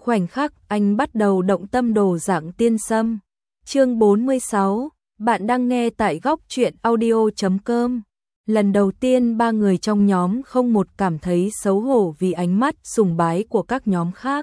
khoảnh khắc anh bắt đầu động tâm đồ dạng tiên sâm. Chương 46, bạn đang nghe tại góc truyện audio.com. Lần đầu tiên ba người trong nhóm không một cảm thấy xấu hổ vì ánh mắt sùng bái của các nhóm khác.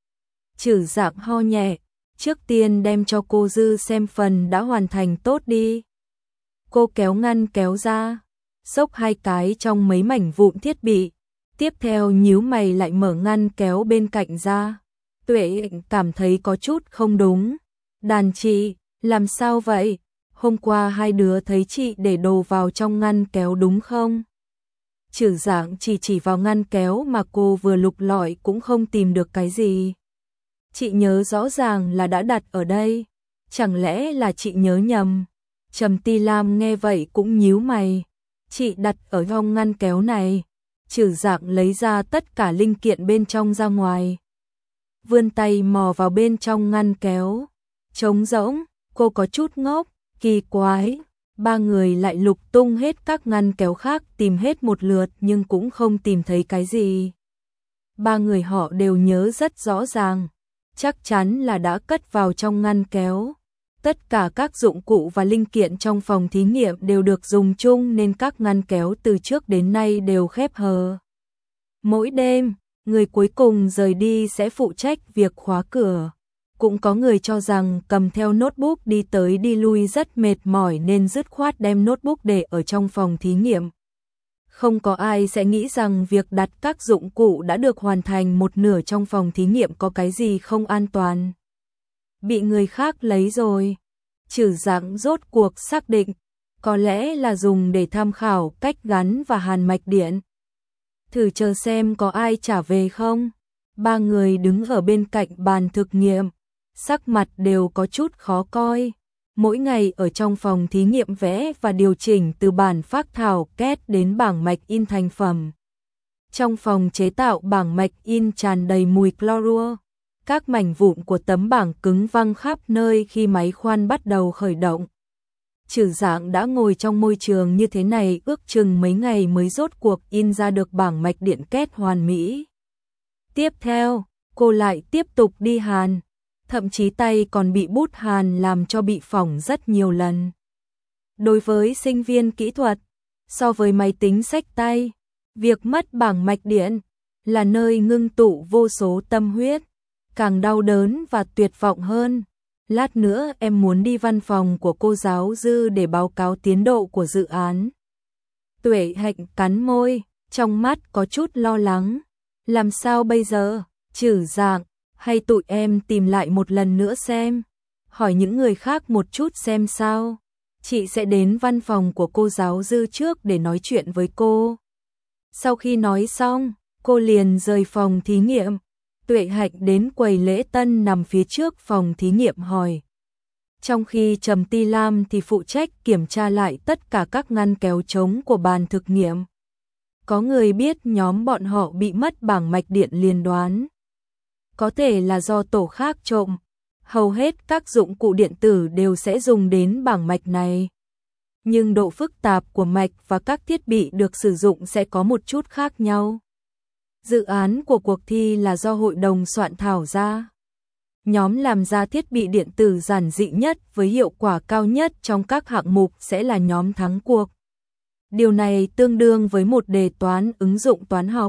Trừ Dạng ho nhẹ, trước tiên đem cho cô Dư xem phần đã hoàn thành tốt đi. Cô kéo ngăn kéo ra, xốc 2 cái trong mấy mảnh vụn thiết bị, tiếp theo nhíu mày lại mở ngăn kéo bên cạnh ra. Tuệ cảm thấy có chút không đúng. Đàn chị, làm sao vậy? Hôm qua hai đứa thấy chị để đồ vào trong ngăn kéo đúng không? Trừ Dạng chỉ vào ngăn kéo mà cô vừa lục lọi cũng không tìm được cái gì. Chị nhớ rõ ràng là đã đặt ở đây. Chẳng lẽ là chị nhớ nhầm? Trầm Ti Lam nghe vậy cũng nhíu mày. Chị đặt ở trong ngăn kéo này. Trừ Dạng lấy ra tất cả linh kiện bên trong ra ngoài. Vươn tay mò vào bên trong ngăn kéo. Trống rỗng, cô có chút ngốc, kỳ quái. Ba người lại lục tung hết các ngăn kéo khác tìm hết một lượt nhưng cũng không tìm thấy cái gì. Ba người họ đều nhớ rất rõ ràng. Chắc chắn là đã cất vào trong ngăn kéo. Tất cả các dụng cụ và linh kiện trong phòng thí nghiệm đều được dùng chung nên các ngăn kéo từ trước đến nay đều khép hờ. Mỗi đêm, người cuối cùng rời đi sẽ phụ trách việc khóa cửa. Cũng có người cho rằng cầm theo notebook đi tới đi lui rất mệt mỏi nên dứt khoát đem notebook để ở trong phòng thí nghiệm. Không có ai sẽ nghĩ rằng việc đặt các dụng cụ đã được hoàn thành một nửa trong phòng thí nghiệm có cái gì không an toàn. Bị người khác lấy rồi. Trừ Dạng rốt cuộc xác định, có lẽ là dùng để tham khảo cách gắn và hàn mạch điện. Thử chờ xem có ai trả về không. Ba người đứng ở bên cạnh bàn thực nghiệm, sắc mặt đều có chút khó coi. Mỗi ngày ở trong phòng thí nghiệm vẽ và điều chỉnh từ bản phác thảo kết đến bảng mạch in thành phẩm. Trong phòng chế tạo bảng mạch in tràn đầy mùi clorua. Các mảnh vụn của tấm bảng cứng văng khắp nơi khi máy khoan bắt đầu khởi động. Trừ Dạng đã ngồi trong môi trường như thế này ước chừng mấy ngày mới rốt cuộc in ra được bảng mạch điện kết hoàn mỹ. Tiếp theo, cô lại tiếp tục đi hàn. Thậm chí tay còn bị bút hàn làm cho bị phỏng rất nhiều lần. Đối với sinh viên kỹ thuật, so với máy tính xách tay, việc mất bảng mạch điện là nơi ngưng tụ vô số tâm huyết, càng đau đớn và tuyệt vọng hơn. Lát nữa em muốn đi văn phòng của cô giáo Dư để báo cáo tiến độ của dự án. Tuệ Hạnh cắn môi, trong mắt có chút lo lắng. Làm sao bây giờ? Trừ Dạng, hay tụi em tìm lại một lần nữa xem. Hỏi những người khác một chút xem sao. Chị sẽ đến văn phòng của cô giáo Dư trước để nói chuyện với cô. Sau khi nói xong, cô liền rời phòng thí nghiệm. Tuệ Hạnh đến quầy lễ tân nằm phía trước phòng thí nghiệm hỏi. Trong khi Trầm Ti Lam thì phụ trách kiểm tra lại tất cả các ngăn kéo trống của bàn thực nghiệm. Có người biết nhóm bọn họ bị mất bảng mạch điện liền đoán. Có thể là do tổ khác trộm. Hầu hết các dụng cụ điện tử đều sẽ dùng đến bảng mạch này. Nhưng độ phức tạp của mạch và các thiết bị được sử dụng sẽ có một chút khác nhau. Dự án của cuộc thi là do hội đồng soạn thảo ra. Nhóm làm ra thiết bị điện tử giản dị nhất với hiệu quả cao nhất trong các hạng mục sẽ là nhóm thắng cuộc. Điều này tương đương với một đề toán ứng dụng toán học.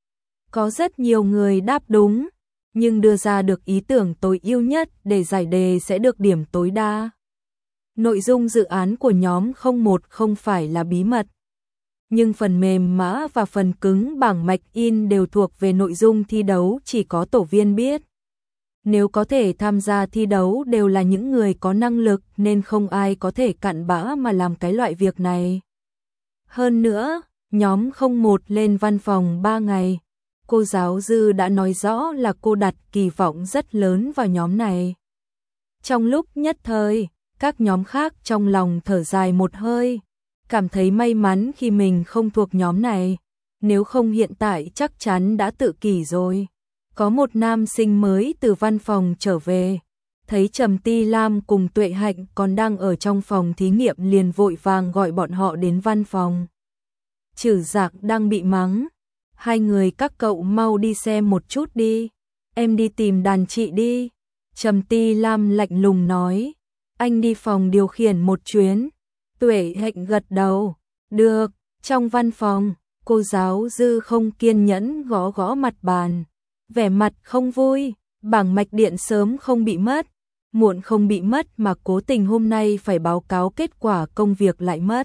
Có rất nhiều người đáp đúng, nhưng đưa ra được ý tưởng tối ưu nhất để giải đề sẽ được điểm tối đa. Nội dung dự án của nhóm 01 không phải là bí mật. Nhưng phần mềm mã và phần cứng bảng mạch in đều thuộc về nội dung thi đấu chỉ có tổ viên biết. Nếu có thể tham gia thi đấu đều là những người có năng lực nên không ai có thể cặn bã mà làm cái loại việc này. Hơn nữa, nhóm 01 lên văn phòng 3 ngày. Cô giáo Dư đã nói rõ là cô đặt kỳ vọng rất lớn vào nhóm này. Trong lúc nhất thời, các nhóm khác trong lòng thở dài một hơi. Cảm thấy may mắn khi mình không thuộc nhóm này. Nếu không hiện tại chắc chắn đã tự kỷ rồi. Có một nam sinh mới từ văn phòng trở về. Thấy Trầm Ti Lam cùng Tuệ Hạnh còn đang ở trong phòng thí nghiệm liền vội vàng gọi bọn họ đến văn phòng. Trừ Dạng đang bị mắng. Hai người các cậu mau đi xem một chút đi. em đi tìm đàn chị đi. Trầm Ti Lam lạnh lùng nói, anh đi phòng điều khiển một chuyến. Tuệ Hạnh gật đầu, được. Trong văn phòng, cô giáo Dư không kiên nhẫn gõ gõ mặt bàn, vẻ mặt không vui, bảng mạch điện sớm không bị mất, muộn không bị mất mà cố tình hôm nay phải báo cáo kết quả công việc lại mất.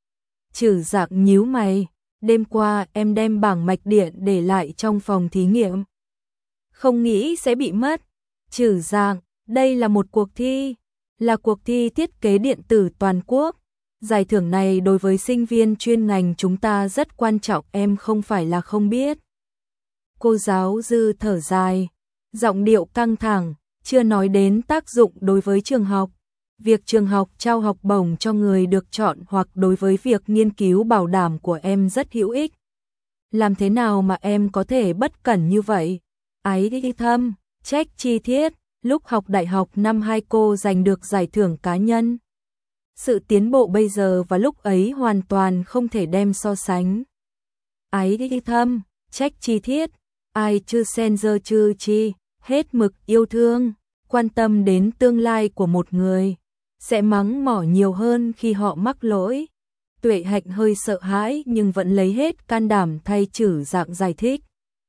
Trử Dạng nhíu mày, đêm qua em đem bảng mạch điện để lại trong phòng thí nghiệm. Không nghĩ sẽ bị mất. Trử Dạng, đây là một cuộc thi, là cuộc thi thiết kế điện tử toàn quốc. Giải thưởng này đối với sinh viên chuyên ngành chúng ta rất quan trọng, em không phải là không biết. Cô giáo Dư thở dài, giọng điệu căng thẳng, chưa nói đến tác dụng đối với trường học. Việc trường học trao học bổng cho người được chọn hoặc đối với việc nghiên cứu bảo đảm của em rất hữu ích. Làm thế nào mà em có thể bất cẩn như vậy? Ái thâm, trách chi thiết, lúc học đại học năm 2 cô giành được giải thưởng cá nhân. Sự tiến bộ bây giờ và lúc ấy hoàn toàn không thể đem so sánh. Ái thâm, trách chi thiết, ai chư sen dơ chư chi, hết mực yêu thương, quan tâm đến tương lai của một người, sẽ mắng mỏ nhiều hơn khi họ mắc lỗi. Tuệ Hạnh hơi sợ hãi nhưng vẫn lấy hết can đảm thay Trử Dạng giải thích.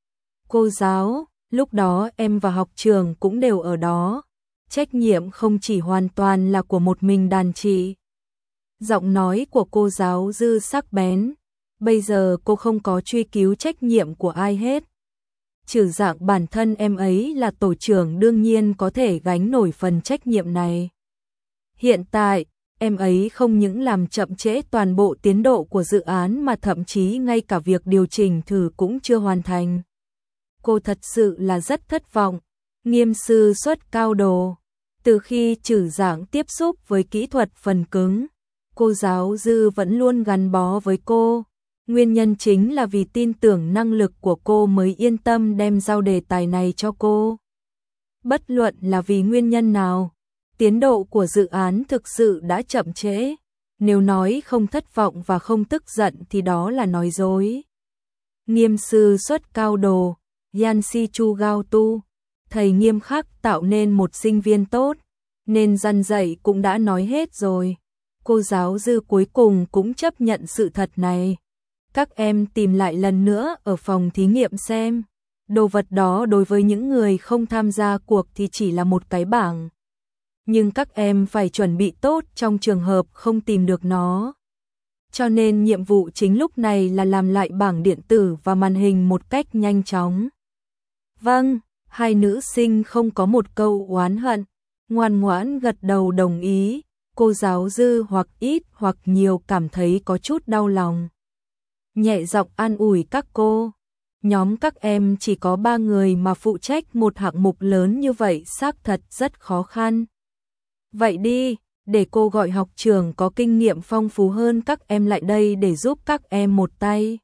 Cô giáo, lúc đó em và học trường cũng đều ở đó. Trách nhiệm không chỉ hoàn toàn là của một mình đàn chị. Giọng nói của cô giáo Dư sắc bén. Bây giờ cô không có truy cứu trách nhiệm của ai hết. Trừ Dạng bản thân em ấy là tổ trưởng đương nhiên có thể gánh nổi phần trách nhiệm này. Hiện tại, em ấy không những làm chậm trễ toàn bộ tiến độ của dự án mà thậm chí ngay cả việc điều chỉnh thử cũng chưa hoàn thành. Cô thật sự là rất thất vọng. Nghiêm sư xuất cao đồ. Từ khi Trử Dạng tiếp xúc với kỹ thuật phần cứng, cô giáo Dư vẫn luôn gắn bó với cô. Nguyên nhân chính là vì tin tưởng năng lực của cô mới yên tâm đem giao đề tài này cho cô. Bất luận là vì nguyên nhân nào, tiến độ của dự án thực sự đã chậm trễ. Nếu nói không thất vọng và không tức giận thì đó là nói dối. Nghiêm sư xuất cao đồ, Yansi Chu Gao Tu, thầy nghiêm khắc tạo nên một sinh viên tốt, nên răn dạy cũng đã nói hết rồi. Cô giáo Dư cuối cùng cũng chấp nhận sự thật này. Các em tìm lại lần nữa ở phòng thí nghiệm xem. Đồ vật đó đối với những người không tham gia cuộc thì chỉ là một cái bảng. Nhưng các em phải chuẩn bị tốt trong trường hợp không tìm được nó. Cho nên nhiệm vụ chính lúc này là làm lại bảng điện tử và màn hình một cách nhanh chóng. Vâng, hai nữ sinh không có một câu oán hận, ngoan ngoãn gật đầu đồng ý. Cô giáo Dư hoặc ít hoặc nhiều cảm thấy có chút đau lòng. Nhẹ giọng an ủi các cô. Nhóm các em chỉ có 3 người mà phụ trách một hạng mục lớn như vậy xác thật rất khó khăn. Vậy đi, để cô gọi học trưởng có kinh nghiệm phong phú hơn các em lại đây để giúp các em một tay.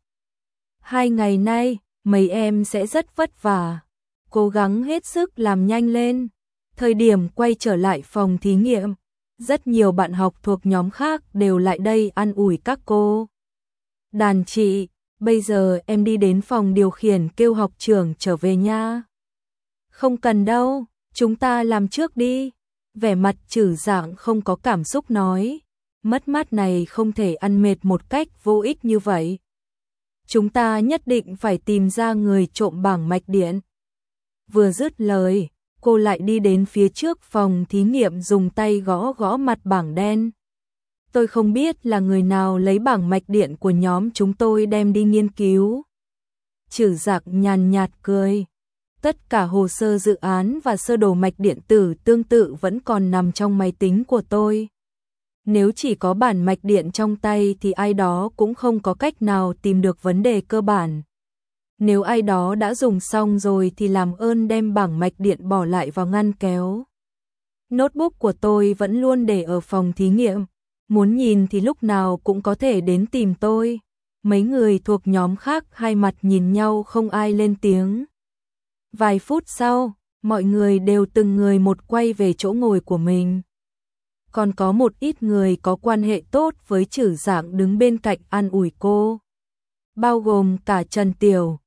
2 ngày nay, mấy em sẽ rất vất vả. Cố gắng hết sức làm nhanh lên. Thời điểm quay trở lại phòng thí nghiệm, rất nhiều bạn học thuộc nhóm khác đều lại đây an ủi các cô. Đàn chị, bây giờ em đi đến phòng điều khiển kêu học trưởng trở về nha. Không cần đâu, chúng ta làm trước đi. Vẻ mặt Trử Dạng không có cảm xúc nói. Mất mát này không thể ăn mệt một cách vô ích như vậy. Chúng ta nhất định phải tìm ra người trộm bảng mạch điện. Vừa dứt lời, cô lại đi đến phía trước phòng thí nghiệm dùng tay gõ gõ mặt bảng đen. Tôi không biết là người nào lấy bảng mạch điện của nhóm chúng tôi đem đi nghiên cứu. Trử Dạng nhàn nhạt cười. Tất cả hồ sơ dự án và sơ đồ mạch điện tử tương tự vẫn còn nằm trong máy tính của tôi. Nếu chỉ có bản mạch điện trong tay thì ai đó cũng không có cách nào tìm được vấn đề cơ bản. Nếu ai đó đã dùng xong rồi thì làm ơn đem bảng mạch điện bỏ lại vào ngăn kéo. Notebook của tôi vẫn luôn để ở phòng thí nghiệm. Muốn nhìn thì lúc nào cũng có thể đến tìm tôi. Mấy người thuộc nhóm khác hai mặt nhìn nhau không ai lên tiếng. Vài phút sau, mọi người đều từng người một quay về chỗ ngồi của mình. Còn có một ít người có quan hệ tốt với Trử Dạng đứng bên cạnh an ủi cô. Bao gồm cả Trần Tiểu.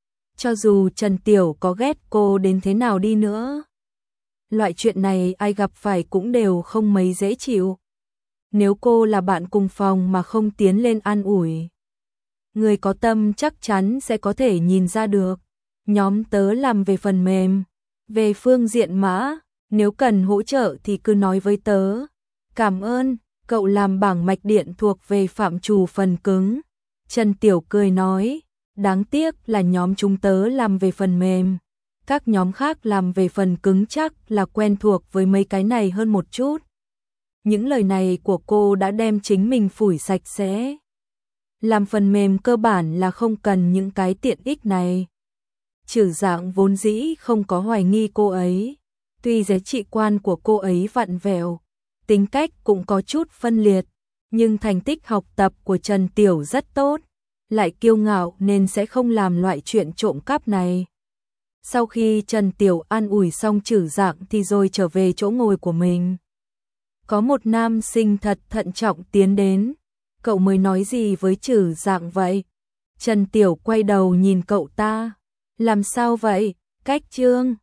Cho dù Trần Tiểu có ghét cô đến thế nào đi nữa, loại chuyện này ai gặp phải cũng đều không mấy dễ chịu. Nếu cô là bạn cùng phòng mà không tiến lên an ủi, người có tâm chắc chắn sẽ có thể nhìn ra được. Nhóm tớ làm về phần mềm, về phương diện mã, nếu cần hỗ trợ thì cứ nói với tớ. Cảm ơn, cậu làm bảng mạch điện thuộc về phạm trù phần cứng. Trần Tiểu cười nói, đáng tiếc là nhóm chúng tớ làm về phần mềm. Các nhóm khác làm về phần cứng chắc là quen thuộc với mấy cái này hơn một chút. Những lời này của cô đã đem chính mình phủi sạch sẽ. Làm phần mềm cơ bản là không cần những cái tiện ích này. Trử Dạng vốn dĩ không có hoài nghi cô ấy. Tuy giá trị quan của cô ấy vặn vẹo, tính cách cũng có chút phân liệt, nhưng thành tích học tập của Trần Tiểu rất tốt, lại kiêu ngạo nên sẽ không làm loại chuyện trộm cắp này. Sau khi Trần Tiểu an ủi xong Trử Dạng thì rồi trở về chỗ ngồi của mình. Có một nam sinh thật thận trọng tiến đến. Cậu mới nói gì với Trử Dạng vậy? Trần Tiểu quay đầu nhìn cậu ta. Làm sao vậy? Cách Trương